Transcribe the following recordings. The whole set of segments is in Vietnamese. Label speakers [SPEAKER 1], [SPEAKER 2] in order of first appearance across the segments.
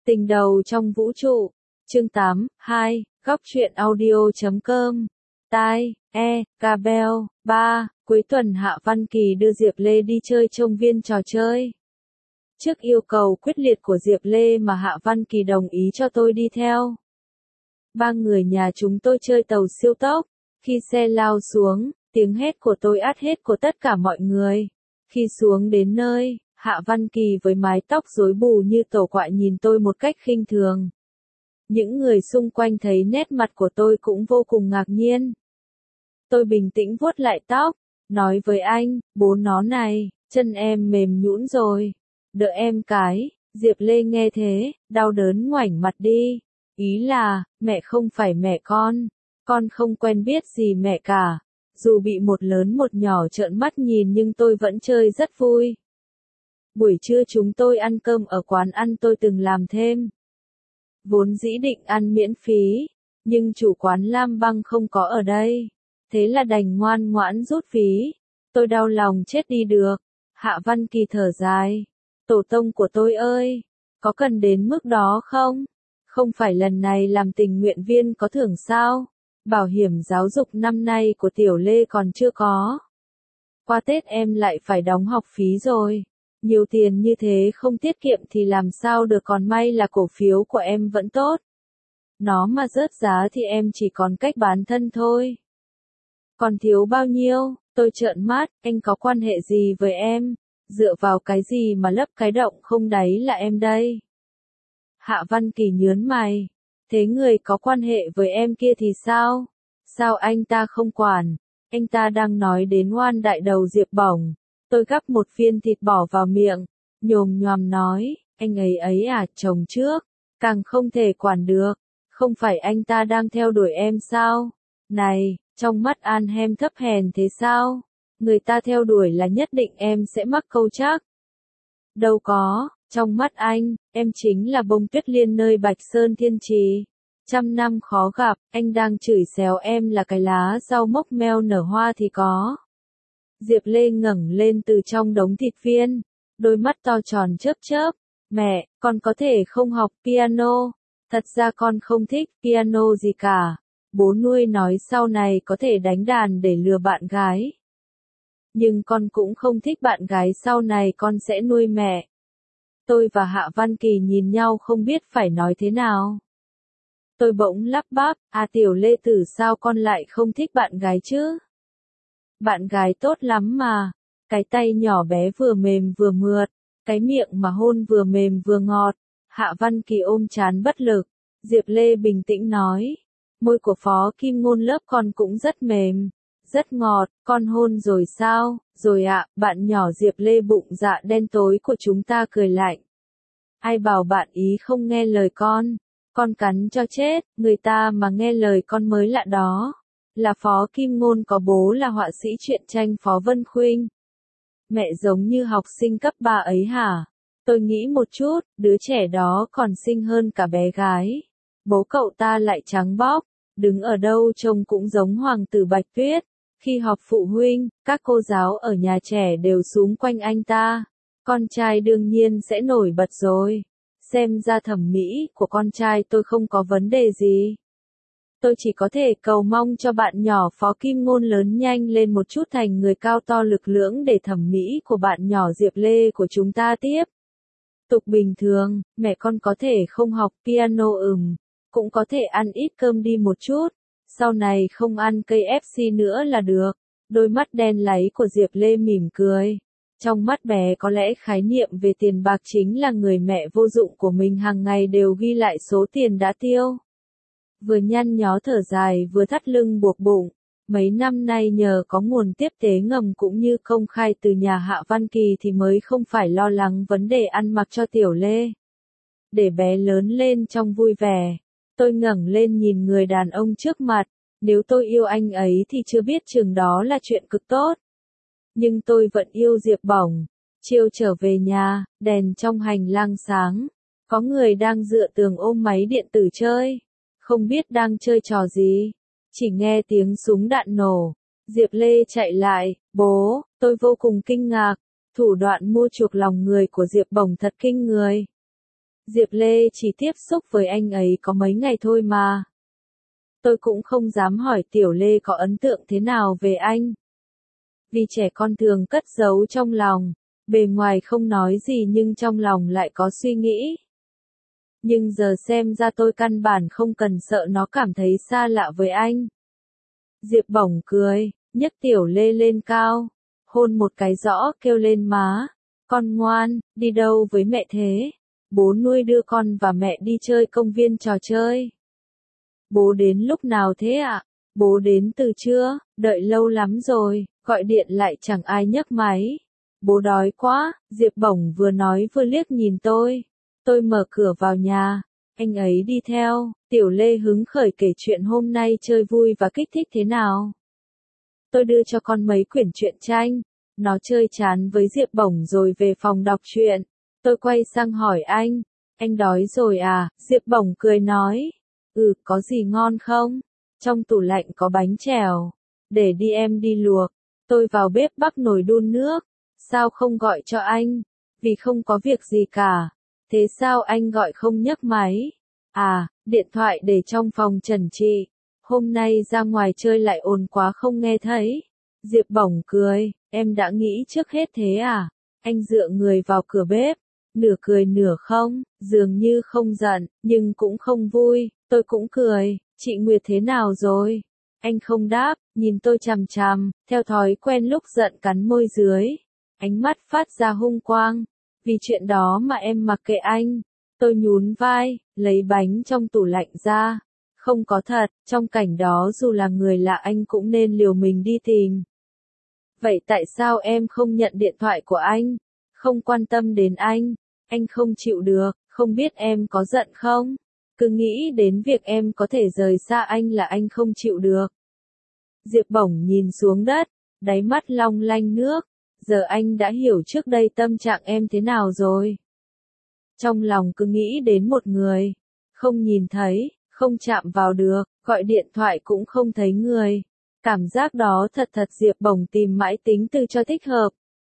[SPEAKER 1] Tình đầu trong vũ trụ, chương 8, 2, góc truyện audio.com, tai, Cabell, 3, cuối tuần Hạ Văn Kỳ đưa Diệp Lê đi chơi công viên trò chơi. Trước yêu cầu quyết liệt của Diệp Lê mà Hạ Văn Kỳ đồng ý cho tôi đi theo. Ba người nhà chúng tôi chơi tàu siêu tốc, khi xe lao xuống, tiếng hét của tôi át hết của tất cả mọi người. Khi xuống đến nơi, Hạ Văn Kỳ với mái tóc rối bù như tổ quạ nhìn tôi một cách khinh thường. Những người xung quanh thấy nét mặt của tôi cũng vô cùng ngạc nhiên. Tôi bình tĩnh vuốt lại tóc, nói với anh, bố nó này, chân em mềm nhũn rồi. Đợi em cái, Diệp Lê nghe thế, đau đớn ngoảnh mặt đi. Ý là, mẹ không phải mẹ con không quen biết gì mẹ cả. Dù bị một lớn một nhỏ trợn mắt nhìn nhưng tôi vẫn chơi rất vui. Buổi trưa chúng tôi ăn cơm ở quán ăn tôi từng làm thêm. Vốn dĩ định ăn miễn phí, nhưng chủ quán Lam Băng không có ở đây. Thế là đành ngoan ngoãn rút phí. Tôi đau lòng chết đi được. Hạ Văn Kỳ thở dài. Tổ tông của tôi ơi, có cần đến mức đó không? Không phải lần này làm tình nguyện viên có thưởng sao? Bảo hiểm giáo dục năm nay của Tiểu Lê còn chưa có. Qua Tết em lại phải đóng học phí rồi. Nhiều tiền như thế không tiết kiệm thì làm sao được, còn may là cổ phiếu của em vẫn tốt. Nó mà rớt giá thì em chỉ còn cách bán thân thôi. Còn thiếu bao nhiêu? Tôi trợn mắt, anh có quan hệ gì với em? Dựa vào cái gì mà lấp cái động không đáy là em đây? Hạ Văn Kỳ nhớn mày. Thế người có quan hệ với em kia thì sao? Sao anh ta không quản? Anh ta đang nói đến oan đại đầu Diệp Bổng. Tôi gắp một viên thịt bỏ vào miệng, nhồm nhoàm nói, anh ấy à, chồng trước, càng không thể quản được, không phải anh ta đang theo đuổi em sao? Này, trong mắt An Hem thấp hèn thế sao? Người ta theo đuổi là nhất định em sẽ mắc câu chắc. Đâu có, trong mắt anh, em chính là bông tuyết liên nơi Bạch Sơn Thiên Trì. 100 năm khó gặp, anh đang chửi xéo em là cái lá rau mốc meo nở hoa thì có. Diệp Lê ngẩng lên từ trong đống thịt viên, đôi mắt to tròn chớp chớp. Mẹ, con có thể không học piano. Thật ra con không thích piano gì cả. Bố nuôi nói sau này có thể đánh đàn để lừa bạn gái. Nhưng con cũng không thích bạn gái sau này con sẽ nuôi mẹ. Tôi và Hạ Văn Kỳ nhìn nhau không biết phải nói thế nào. Tôi bỗng lắp bắp, Tiểu Lê Tử sao con lại không thích bạn gái chứ? Bạn gái tốt lắm mà, cái tay nhỏ bé vừa mềm vừa mượt, cái miệng mà hôn vừa mềm vừa ngọt. Hạ Văn Kỳ ôm trán bất lực, Diệp Lê bình tĩnh nói, môi của Phó Kim Ngôn lớp con cũng rất mềm, rất ngọt, con hôn rồi sao? Rồi ạ, bạn nhỏ Diệp Lê bụng dạ đen tối của chúng ta cười lạnh. Ai bảo bạn ý không nghe lời con cắn cho chết, người ta mà nghe lời con mới lạ đó. Là Phó Kim Ngôn có bố là họa sĩ truyện tranh Phó Vân Khuynh. Mẹ giống như học sinh cấp 3 ấy hả? Tôi nghĩ một chút, đứa trẻ đó còn xinh hơn cả bé gái. Bố cậu ta lại trắng bóc, đứng ở đâu trông cũng giống hoàng tử Bạch Tuyết. Khi họp phụ huynh, các cô giáo ở nhà trẻ đều xúm quanh anh ta. Con trai đương nhiên sẽ nổi bật rồi. Xem ra thẩm mỹ của con trai tôi không có vấn đề gì. Tôi chỉ có thể cầu mong cho bạn nhỏ Phó Kim Ngôn lớn nhanh lên một chút thành người cao to lực lưỡng để thẩm mỹ của bạn nhỏ Diệp Lê của chúng ta tiếp tục bình thường. Mẹ con có thể không học piano cũng có thể ăn ít cơm đi một chút, sau này không ăn KFC nữa là được. Đôi mắt đen láy của Diệp Lê mỉm cười. Trong mắt bé có lẽ khái niệm về tiền bạc chính là người mẹ vô dụng của mình hàng ngày đều ghi lại số tiền đã tiêu. Vừa nhăn nhó thở dài vừa thắt lưng buộc bụng. Mấy năm nay nhờ có nguồn tiếp tế ngầm cũng như công khai từ nhà Hạ Văn Kỳ thì mới không phải lo lắng vấn đề ăn mặc cho Tiểu Lê. Để bé lớn lên trong vui vẻ. Tôi ngẩng lên nhìn người đàn ông trước mặt. Nếu tôi yêu anh ấy thì chưa biết chừng đó là chuyện cực tốt. Nhưng tôi vẫn yêu Diệp Bổng. Chiều trở về nhà, đèn trong hành lang sáng. Có người đang dựa tường ôm máy điện tử chơi. Không biết đang chơi trò gì. Chỉ nghe tiếng súng đạn nổ. Diệp Lê chạy lại, bố, tôi vô cùng kinh ngạc. Thủ đoạn mua chuộc lòng người của Diệp Bổng thật kinh người. Diệp Lê chỉ tiếp xúc với anh ấy có mấy ngày thôi mà. Tôi cũng không dám hỏi Tiểu Lê có ấn tượng thế nào về anh. Vì trẻ con thường cất giấu trong lòng, bề ngoài không nói gì nhưng trong lòng lại có suy nghĩ. Nhưng giờ xem ra tôi căn bản không cần sợ nó cảm thấy xa lạ với anh. Diệp bổng cười, nhấc Tiểu Lê lên cao, hôn một cái rõ kêu lên má. Con ngoan, đi đâu với mẹ thế? Bố nuôi đưa con và mẹ đi chơi công viên trò chơi. Bố đến lúc nào thế ạ? Bố đến từ trưa, đợi lâu lắm rồi, gọi điện lại chẳng ai nhấc máy. Bố đói quá, Diệp bổng vừa nói vừa liếc nhìn tôi. Tôi mở cửa vào nhà, anh ấy đi theo. Tiểu Lê hứng khởi kể chuyện hôm nay chơi vui và kích thích thế nào. Tôi đưa cho con mấy quyển truyện tranh. Nó chơi chán với Diệp bổng rồi về phòng đọc truyện. Tôi quay sang hỏi anh đói rồi à? Diệp bổng cười nói, có gì ngon không? Trong tủ lạnh có bánh chèo, để đi em đi luộc. Tôi vào bếp bắc nồi đun nước. Sao không gọi cho anh? Vì không có việc gì cả. Thế sao anh gọi không nhấc máy? À, điện thoại để trong phòng trần trị. Hôm nay ra ngoài chơi lại ồn quá không nghe thấy. Diệp bổng cười, em đã nghĩ trước hết thế à? Anh dựa người vào cửa bếp, nửa cười nửa không, dường như không giận, nhưng cũng không vui. Tôi cũng cười, chị Nguyệt thế nào rồi? Anh không đáp, nhìn tôi chằm chằm, theo thói quen lúc giận cắn môi dưới. Ánh mắt phát ra hung quang. Vì chuyện đó mà em mặc kệ anh. Tôi nhún vai, lấy bánh trong tủ lạnh ra. Không có thật, trong cảnh đó dù là người lạ anh cũng nên liều mình đi tìm. Vậy tại sao em không nhận điện thoại của anh? Không quan tâm đến anh không chịu được, không biết em có giận không? Cứ nghĩ đến việc em có thể rời xa anh là anh không chịu được. Diệp bổng nhìn xuống đất, đáy mắt long lanh nước. Giờ anh đã hiểu trước đây tâm trạng em thế nào rồi. Trong lòng cứ nghĩ đến một người, không nhìn thấy, không chạm vào được, gọi điện thoại cũng không thấy người. Cảm giác đó thật Diệp bổng tìm mãi tính từ cho thích hợp.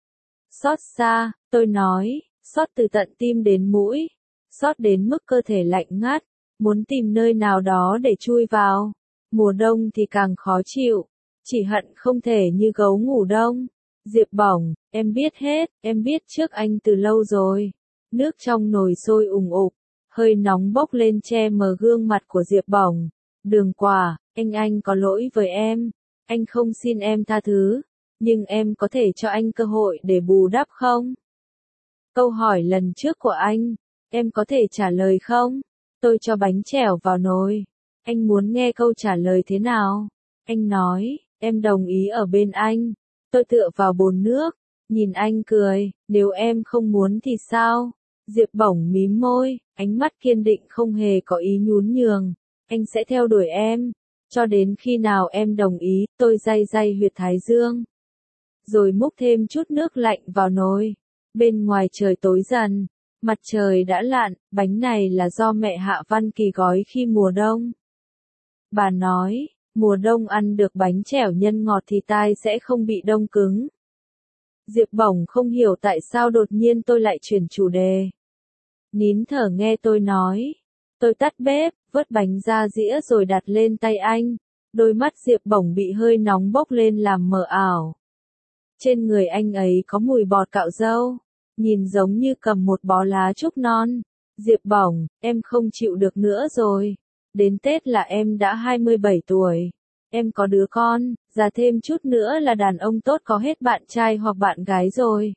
[SPEAKER 1] Xót xa, tôi nói, xót từ tận tim đến mũi, xót đến mức cơ thể lạnh ngắt, muốn tìm nơi nào đó để chui vào. Mùa đông thì càng khó chịu, chỉ hận không thể như gấu ngủ đông. Diệp bổng, em biết hết, em biết trước anh từ lâu rồi. Nước trong nồi sôi ùng ục, hơi nóng bốc lên che mờ gương mặt của Diệp bổng. Đường Quả, anh có lỗi với em. Anh không xin em tha thứ, nhưng em có thể cho anh cơ hội để bù đắp không? Câu hỏi lần trước của anh, em có thể trả lời không? Tôi cho bánh chèo vào nồi. Anh muốn nghe câu trả lời thế nào? Anh nói, em đồng ý ở bên anh. Tôi tựa vào bồn nước, nhìn anh cười, nếu em không muốn thì sao? Diệp bổng mím môi, ánh mắt kiên định không hề có ý nhún nhường. Anh sẽ theo đuổi em, cho đến khi nào em đồng ý. Tôi day day huyệt thái dương, rồi múc thêm chút nước lạnh vào nồi. Bên ngoài trời tối dần, mặt trời đã lặn, bánh này là do mẹ Hạ Văn Kỳ gói khi mùa đông. Bà nói, mùa đông ăn được bánh chèo nhân ngọt thì tai sẽ không bị đông cứng. Diệp bổng không hiểu tại sao đột nhiên tôi lại chuyển chủ đề. Nín thở nghe tôi nói. Tôi tắt bếp, vớt bánh ra dĩa rồi đặt lên tay anh. Đôi mắt Diệp bổng bị hơi nóng bốc lên làm mờ ảo. Trên người anh ấy có mùi bọt cạo râu, nhìn giống như cầm một bó lá trúc non. Diệp bổng, em không chịu được nữa rồi. Đến Tết là em đã 27 tuổi. Em có đứa con, già thêm chút nữa là đàn ông tốt có hết bạn trai hoặc bạn gái rồi.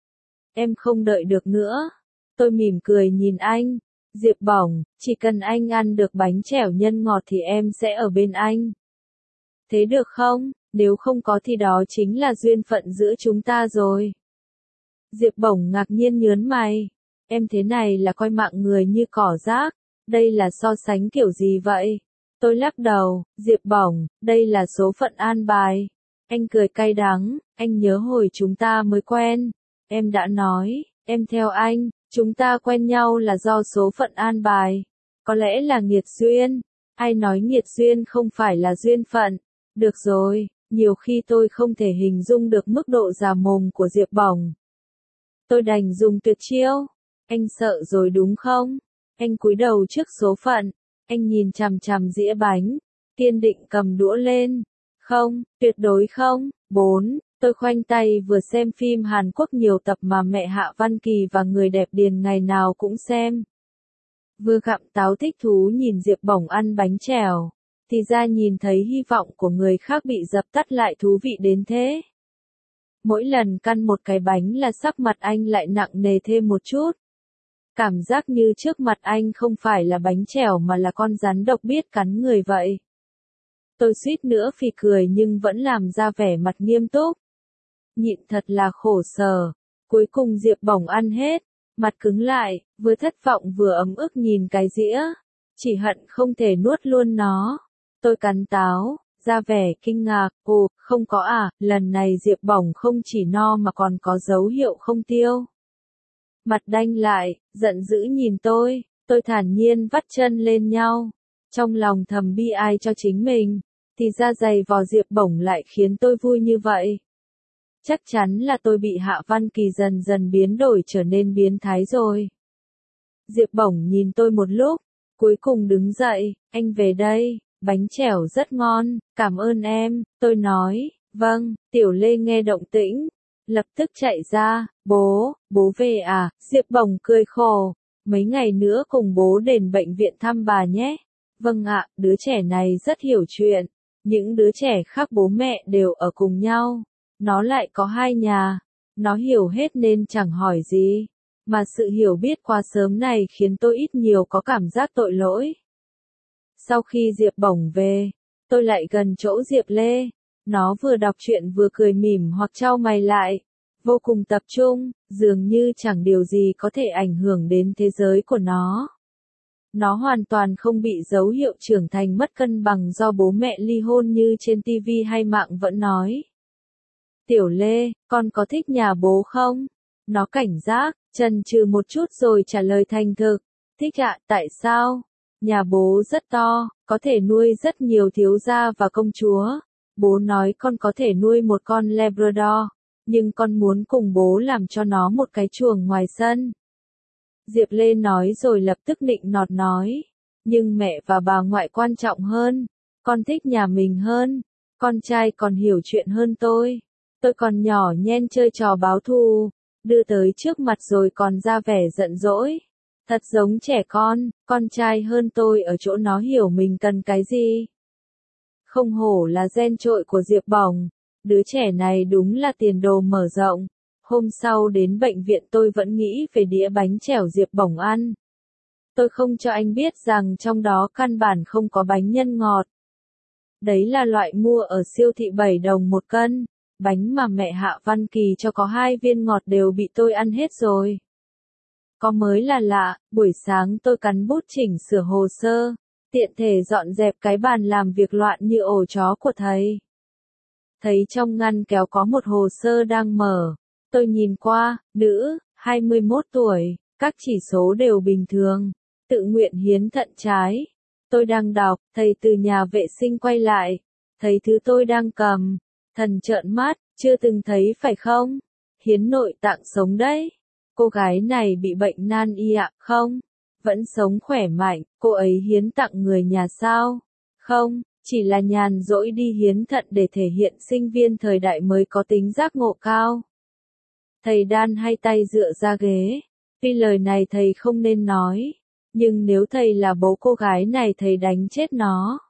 [SPEAKER 1] Em không đợi được nữa. Tôi mỉm cười nhìn anh. Diệp bổng, chỉ cần anh ăn được bánh chèo nhân ngọt thì em sẽ ở bên anh. Thế được không? Nếu không có thì đó chính là duyên phận giữa chúng ta rồi. Diệp bổng ngạc nhiên nhớn mày. Em thế này là coi mạng người như cỏ rác. Đây là so sánh kiểu gì vậy? Tôi lắc đầu, Diệp bổng, đây là số phận an bài. Anh cười cay đắng, anh nhớ hồi chúng ta mới quen. Em đã nói, em theo anh, chúng ta quen nhau là do số phận an bài. Có lẽ là nghiệt duyên. Ai nói nghiệt duyên không phải là duyên phận. Được rồi, nhiều khi tôi không thể hình dung được mức độ già mồm của Diệp bổng. Tôi đành dùng tuyệt chiêu. Anh sợ rồi đúng không? Anh cúi đầu trước số phận. Anh nhìn chằm chằm dĩa bánh. Kiên định cầm đũa lên. Không, tuyệt đối không. 4. Tôi khoanh tay vừa xem phim Hàn Quốc nhiều tập mà mẹ Hạ Văn Kỳ và người đẹp Điền ngày nào cũng xem. Vừa gặm táo thích thú nhìn Diệp Bổng ăn bánh trèo. Thì ra nhìn thấy hy vọng của người khác bị dập tắt lại thú vị đến thế. Mỗi lần căn một cái bánh là sắc mặt anh lại nặng nề thêm một chút. Cảm giác như trước mặt anh không phải là bánh trèo mà là con rắn độc biết cắn người vậy. Tôi suýt nữa phì cười nhưng vẫn làm ra vẻ mặt nghiêm túc. Nhịn thật là khổ sở. Cuối cùng Diệp Bổng ăn hết, mặt cứng lại, vừa thất vọng vừa ấm ức nhìn cái dĩa. Chỉ hận không thể nuốt luôn nó. Tôi cắn táo, ra vẻ kinh ngạc, ồ, không có à, lần này Diệp Bổng không chỉ no mà còn có dấu hiệu không tiêu. Mặt đanh lại, giận dữ nhìn tôi thản nhiên vắt chân lên nhau. Trong lòng thầm bi ai cho chính mình, thì ra giày vò Diệp Bổng lại khiến tôi vui như vậy. Chắc chắn là tôi bị Hạ Văn Kỳ dần dần biến đổi trở nên biến thái rồi. Diệp Bổng nhìn tôi một lúc, cuối cùng đứng dậy, anh về đây, bánh trẻo rất ngon, cảm ơn em, tôi nói, vâng, Tiểu Lê nghe động tĩnh, lập tức chạy ra, bố về à, Diệp Bổng cười khổ, mấy ngày nữa cùng bố đến bệnh viện thăm bà nhé. Vâng ạ, đứa trẻ này rất hiểu chuyện, những đứa trẻ khác bố mẹ đều ở cùng nhau, nó lại có hai nhà, nó hiểu hết nên chẳng hỏi gì, mà sự hiểu biết quá sớm này khiến tôi ít nhiều có cảm giác tội lỗi. Sau khi Diệp Bổng về, tôi lại gần chỗ Diệp Lê. Nó vừa đọc truyện vừa cười mỉm hoặc chau mày lại. Vô cùng tập trung, dường như chẳng điều gì có thể ảnh hưởng đến thế giới của nó. Nó hoàn toàn không bị dấu hiệu trưởng thành mất cân bằng do bố mẹ ly hôn như trên TV hay mạng vẫn nói. Tiểu Lê, con có thích nhà bố không? Nó cảnh giác, chần chừ một chút rồi trả lời thành thực. Thích ạ, tại sao? Nhà bố rất to, có thể nuôi rất nhiều thiếu gia và công chúa. Bố nói con có thể nuôi một con Labrador, nhưng con muốn cùng bố làm cho nó một cái chuồng ngoài sân. Diệp Lê nói rồi lập tức nịnh nọt nói. Nhưng mẹ và bà ngoại quan trọng hơn. Con thích nhà mình hơn. Con trai còn hiểu chuyện hơn tôi. Tôi còn nhỏ nhen chơi trò báo thù. Đưa tới trước mặt rồi còn ra vẻ giận dỗi. Thật giống trẻ con trai hơn tôi ở chỗ nó hiểu mình cần cái gì. Không hổ là gen trội của Diệp Bổng. Đứa trẻ này đúng là tiền đồ mở rộng. Hôm sau đến bệnh viện tôi vẫn nghĩ về đĩa bánh trẻo Diệp Bổng ăn. Tôi không cho anh biết rằng trong đó căn bản không có bánh nhân ngọt. Đấy là loại mua ở siêu thị 7 đồng một cân. Bánh mà mẹ Hạ Văn Kỳ cho có 2 viên ngọt đều bị tôi ăn hết rồi. Có mới là lạ, buổi sáng tôi cắn bút chỉnh sửa hồ sơ, tiện thể dọn dẹp cái bàn làm việc loạn như ổ chó của thầy. Thấy trong ngăn kéo có một hồ sơ đang mở. Tôi nhìn qua, nữ, 21 tuổi, các chỉ số đều bình thường, tự nguyện hiến thận trái. Tôi đang đọc, thầy từ nhà vệ sinh quay lại, thấy thứ tôi đang cầm, thần trợn mắt, chưa từng thấy phải không? Hiến nội tạng sống đấy. Cô gái này bị bệnh nan y ạ, không? Vẫn sống khỏe mạnh, cô ấy hiến tặng người nhà sao? Không, chỉ là nhàn rỗi đi hiến thận để thể hiện sinh viên thời đại mới có tính giác ngộ cao. Thầy đan hai tay dựa ra ghế. Tuy lời này thầy không nên nói, nhưng nếu thầy là bố cô gái này thầy đánh chết nó.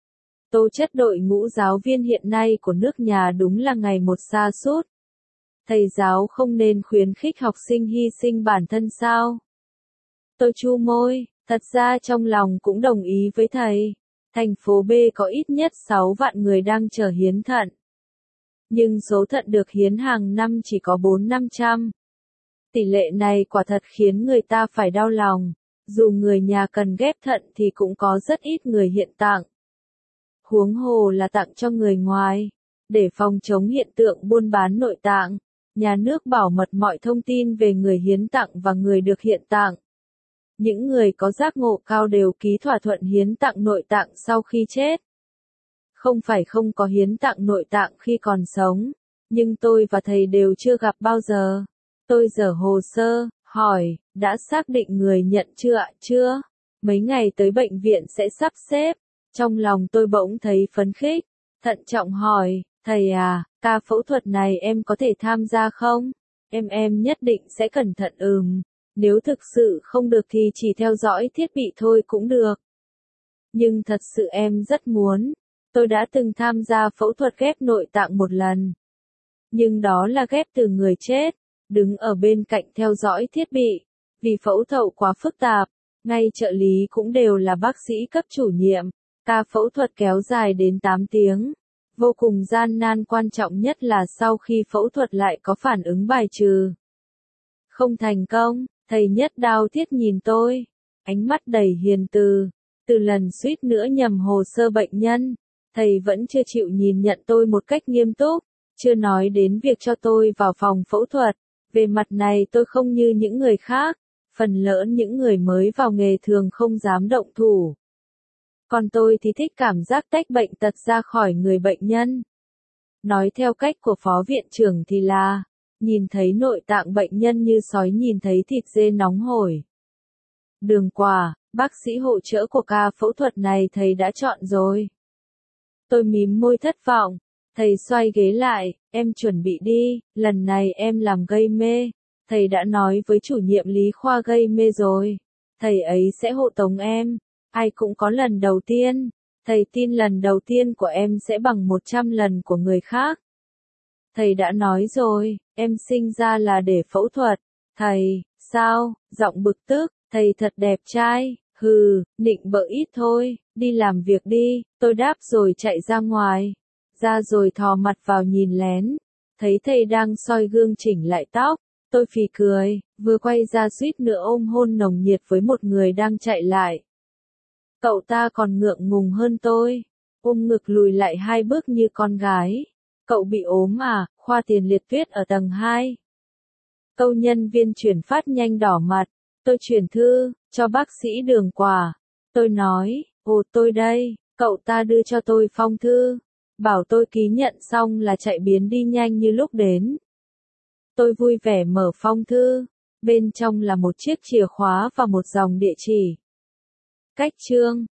[SPEAKER 1] Tố chất đội ngũ giáo viên hiện nay của nước nhà đúng là ngày một sa sút. Thầy giáo không nên khuyến khích học sinh hy sinh bản thân sao? Tôi chu môi, thật ra trong lòng cũng đồng ý với thầy. Thành phố B có ít nhất 6 vạn người đang chờ hiến thận. Nhưng số thận được hiến hàng năm chỉ có 400-500. Tỷ lệ này quả thật khiến người ta phải đau lòng. Dù người nhà cần ghép thận thì cũng có rất ít người hiện tạng. Huống hồ là tặng cho người ngoài. Để phòng chống hiện tượng buôn bán nội tạng, nhà nước bảo mật mọi thông tin về người hiến tặng và người được hiện tạng. Những người có giác ngộ cao đều ký thỏa thuận hiến tặng nội tạng sau khi chết. Không phải không có hiến tặng nội tạng khi còn sống, nhưng tôi và thầy đều chưa gặp bao giờ. Tôi dở hồ sơ, hỏi, đã xác định người nhận chưa ạ? Chưa. Mấy ngày tới bệnh viện sẽ sắp xếp. Trong lòng tôi bỗng thấy phấn khích. Thận trọng hỏi, thầy à, ca phẫu thuật này em có thể tham gia không? Em nhất định sẽ cẩn thận Nếu thực sự không được thì chỉ theo dõi thiết bị thôi cũng được. Nhưng thật sự em rất muốn. Tôi đã từng tham gia phẫu thuật ghép nội tạng một lần. Nhưng đó là ghép từ người chết. Đứng ở bên cạnh theo dõi thiết bị. Vì phẫu thuật quá phức tạp, ngay trợ lý cũng đều là bác sĩ cấp chủ nhiệm. Ca phẫu thuật kéo dài đến 8 tiếng. Vô cùng gian nan, quan trọng nhất là sau khi phẫu thuật lại có phản ứng bài trừ. Không thành công, thầy nhất đao thiết nhìn tôi. Ánh mắt đầy hiền từ. Từ lần suýt nữa nhầm hồ sơ bệnh nhân, thầy vẫn chưa chịu nhìn nhận tôi một cách nghiêm túc. Chưa nói đến việc cho tôi vào phòng phẫu thuật. Về mặt này tôi không như những người khác. Phần lớn những người mới vào nghề thường không dám động thủ. Còn tôi thì thích cảm giác tách bệnh tật ra khỏi người bệnh nhân. Nói theo cách của phó viện trưởng thì là, nhìn thấy nội tạng bệnh nhân như sói nhìn thấy thịt dê nóng hổi. Đường Quả, bác sĩ hỗ trợ của ca phẫu thuật này thầy đã chọn rồi. Tôi mím môi thất vọng. Thầy xoay ghế lại, em chuẩn bị đi, lần này em làm gây mê. Thầy đã nói với chủ nhiệm lý khoa gây mê rồi. Thầy ấy sẽ hộ tống em. Ai cũng có lần đầu tiên. Thầy tin lần đầu tiên của em sẽ bằng 100 lần của người khác. Thầy đã nói rồi, em sinh ra là để phẫu thuật. Thầy, sao, giọng bực tức, thầy thật đẹp trai. Hừ, nịnh bợ ít thôi, đi làm việc đi. Tôi đáp rồi chạy ra ngoài. Ra rồi thò mặt vào nhìn lén. Thấy thầy đang soi gương chỉnh lại tóc. Tôi phì cười, vừa quay ra suýt nữa ôm hôn nồng nhiệt với một người đang chạy lại. Cậu ta còn ngượng ngùng hơn tôi. Ôm ngực lùi lại 2 bước như con gái. Cậu bị ốm à, khoa tiền liệt tuyết ở tầng 2. Câu nhân viên chuyển phát nhanh đỏ mặt. Tôi chuyển thư, cho bác sĩ Đường Quả. Tôi nói, ồ tôi đây, cậu ta đưa cho tôi phong thư. Bảo tôi ký nhận xong là chạy biến đi nhanh như lúc đến. Tôi vui vẻ mở phong thư. Bên trong là một chiếc chìa khóa và một dòng địa chỉ. Cách chương